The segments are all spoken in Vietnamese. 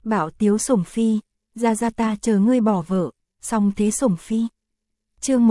Bảo Tiếu Sủng Phi, ra ta chờ ngươi bỏ vợ, song thế Sủng Phi. Chương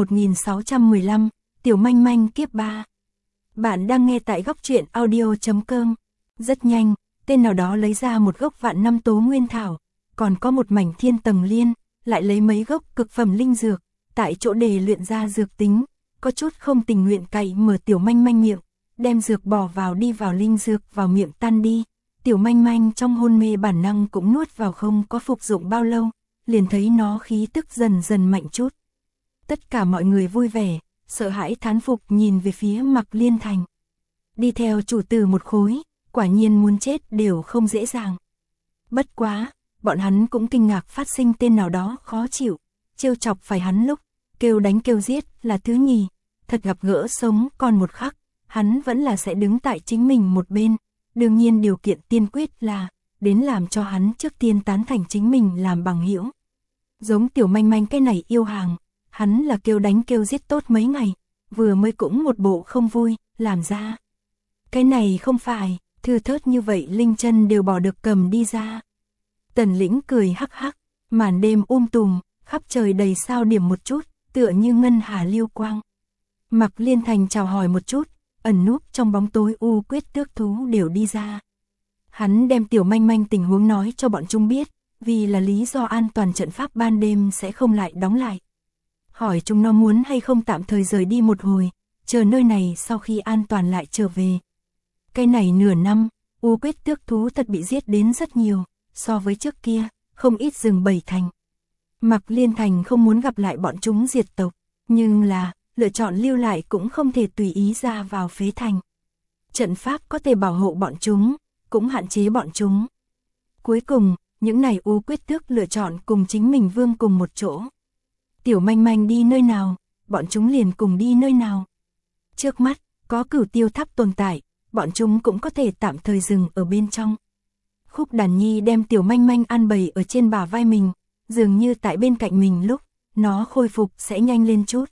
1615, Tiểu Manh Manh kiếp 3. Bạn đang nghe tại góc truyện audio.com. Rất nhanh, tên nào đó lấy ra một gốc vạn năm tố nguyên thảo, còn có một mảnh thiên tầng liên, lại lấy mấy gốc cực phẩm linh dược, tại chỗ để luyện ra dược tính, có chút không tình nguyện cày mở Tiểu Manh Manh miệng, đem dược bỏ vào đi vào linh dược vào miệng tan đi. Tiểu Manh Manh trong hôn mê bản năng cũng nuốt vào, không có phục dụng bao lâu, liền thấy nó khí tức dần dần mạnh chút. Tất cả mọi người vui vẻ, sợ hãi thán phục nhìn về phía Mạc Liên Thành. Đi theo chủ tử một khối, quả nhiên muốn chết đều không dễ dàng. Bất quá, bọn hắn cũng kinh ngạc phát sinh tên nào đó khó chịu, trêu chọc phải hắn lúc kêu đánh kêu giết là thứ nhì, thật gặp gỡ sống còn một khắc, hắn vẫn là sẽ đứng tại chính mình một bên. Đương nhiên điều kiện tiên quyết là đến làm cho hắn trước tiên tán thành chính mình làm bằng hữu. Giống Tiểu Manh Manh cái này yêu hàng, hắn là kêu đánh kêu giết tốt mấy ngày, vừa mới cũng một bộ không vui, làm ra. Cái này không phải, thưa thớt như vậy linh chân đều bỏ được cầm đi ra. Tần Lĩnh cười hắc hắc, màn đêm tùm, khắp trời đầy sao điểm một chút, tựa như ngân hà liêu quang. Mạc Liên Thành chào hỏi một chút, ẩn núp trong bóng tối quyết tước thú đều đi ra. Hắn đem Tiểu Manh Manh tình huống nói cho bọn chúng biết, vì là lý do an toàn trận pháp ban đêm sẽ không lại đóng lại. Hỏi chúng nó muốn hay không tạm thời rời đi một hồi, chờ nơi này sau khi an toàn lại trở về. Cái này nửa năm, quyết tước thú thật bị giết đến rất nhiều, so với trước kia, không ít rừng bầy thành. Mạc Liên Thành không muốn gặp lại bọn chúng diệt tộc, nhưng là lựa chọn lưu lại cũng không thể tùy ý ra vào phế thành. Trận pháp có thể bảo hộ bọn chúng, cũng hạn chế bọn chúng. Cuối cùng, những này quyết tước lựa chọn cùng chính mình vương cùng một chỗ. Tiểu Manh Manh đi nơi nào, bọn chúng liền cùng đi nơi nào. Trước mắt, có Cửu Tiêu Tháp tồn tại, bọn chúng cũng có thể tạm thời dừng ở bên trong. Khúc Đàn Nhi đem Tiểu Manh Manh an bày ở trên bả vai mình, dường như tại bên cạnh mình lúc nó khôi phục sẽ nhanh lên chút.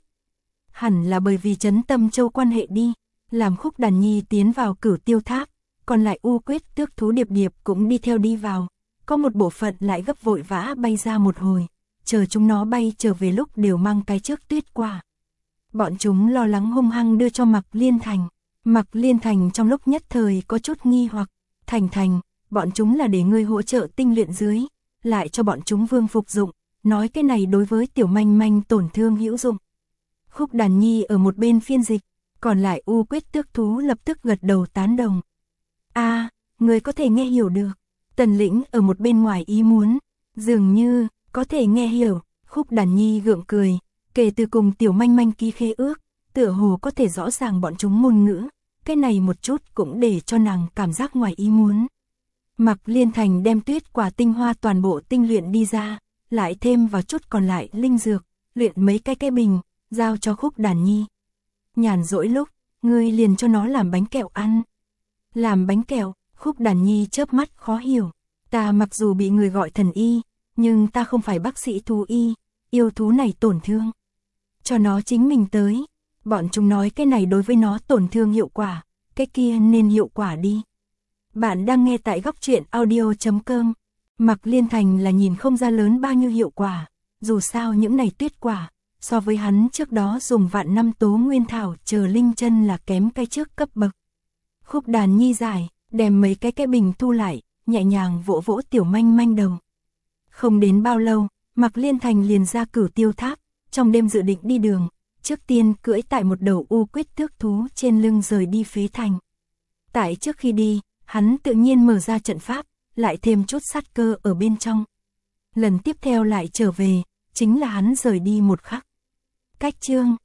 Hẳn là bởi vì Trấn Tâm Châu quan hệ đi, làm Khúc Đàn Nhi tiến vào Cửu Tiêu Tháp, còn lại quyết tước thú điệp điệp cũng đi theo đi vào, có một bộ phận lại gấp vội vã bay ra một hồi, chờ chúng nó bay trở về lúc đều mang cái trước tuyết quả. Bọn chúng lo lắng hung hăng đưa cho Mạc Liên Thành. Mạc Liên Thành trong lúc nhất thời có chút nghi hoặc, Thành, bọn chúng là để ngươi hỗ trợ tinh luyện dưới, lại cho bọn chúng vương phục dụng, nói cái này đối với Tiểu Manh Manh tổn thương hữu dụng. Khúc Đàn Nhi ở một bên phiên dịch, còn lại quyết tước thú lập tức gật đầu tán đồng. Người có thể nghe hiểu được. Tần Lĩnh ở một bên ngoài ý muốn, dường như có thể nghe hiểu. Khúc Đàn Nhi gượng cười, kể từ cùng Tiểu Manh Manh ký khế ước, tựa hồ có thể rõ ràng bọn chúng ngôn ngữ, cái này một chút cũng để cho nàng cảm giác ngoài ý muốn. Mạc Liên Thành đem tuyết quả tinh hoa toàn bộ tinh luyện đi ra, lại thêm vào chút còn lại linh dược, luyện mấy cái bình, giao cho Khúc Đàn Nhi. Nhàn rỗi lúc, ngươi liền cho nó làm bánh kẹo ăn. Làm bánh kẹo? Khúc Đàn Nhi chớp mắt khó hiểu. Ta mặc dù bị người gọi thần y, nhưng ta không phải bác sĩ thú y, yêu thú này tổn thương. Cho nó chính mình tới. Bọn chúng nói cái này đối với nó tổn thương hiệu quả, cái kia nên hiệu quả đi. Bạn đang nghe tại góc truyện audio.com. Mạc Liên Thành là nhìn không ra lớn bao nhiêu hiệu quả, dù sao những này tuyết quả, so với hắn trước đó dùng vạn năm tố nguyên thảo chờ linh chân là kém cái trước cấp bậc. Khúc Đàn Nhi giải, đem mấy cái bình thu lại, nhẹ nhàng vỗ vỗ Tiểu Manh Manh đầu. Không đến bao lâu, Mạc Liên Thành liền ra Cửu Tiêu Tháp, trong đêm dự định đi đường, trước tiên cưỡi tại một đầu quyết tước thú trên lưng rời đi phế thành. Tại trước khi đi, hắn tự nhiên mở ra trận pháp, lại thêm chút sát cơ ở bên trong. Lần tiếp theo lại trở về, chính là hắn rời đi một khắc. Cách chương